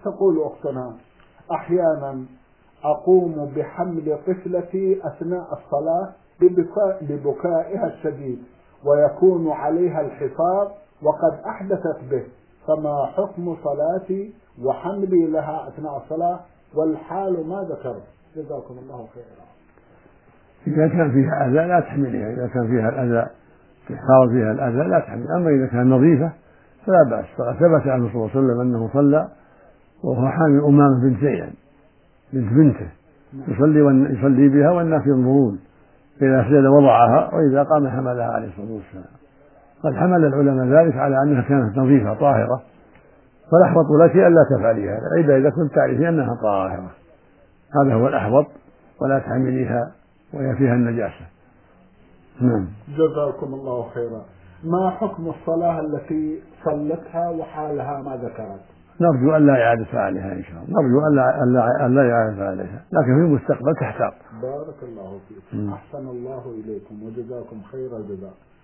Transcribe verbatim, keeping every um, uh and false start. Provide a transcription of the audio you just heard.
تقول أختنا: أحيانا أقوم بحمل طفلتي أثناء الصلاة ببكاء ببكائها الشديد ويكون عليها الحفاظ وقد أحدثت به، فما حكم صلاتي وحملي لها أثناء الصلاة والحال ما ذكرت؟ جزاكم الله خيرا. إذا كان فيها أذى لا تحملها، إذا كان فيها الأذى تحاول فيها الأذى لا تحمل. أما إذا كان نظيفة فلا بأس. ثبت عنه صلى الله عليه وسلم أنه صلى وهو حامل أمامة بنت زينب بنت بنته يصلي يصلي بها والناس ينظرون، إذا سجد وضعها وإذا قام حملها عليه الصلاة والسلام. قد حمل العلماء ذلك على أنها كانت نظيفة طاهرة، فالأحوط لك ألا تفعلي هذا إلا إذا كنت تعرفين أنها طاهرة، هذا هو الأحوط، ولا تحمليها وهي فيها النجاسة. نعم. جزاكم الله خيرا. ما حكم الصلاة التي صلتها وحالها ما ذكرت؟ نرجو أن لا إعادة عليها إن شاء الله، نرجو أن لا إعادة عليها، لكن في المستقبل تحتاط. بارك الله فيكم. أحسن الله إليكم وجزاكم خير الجزاء.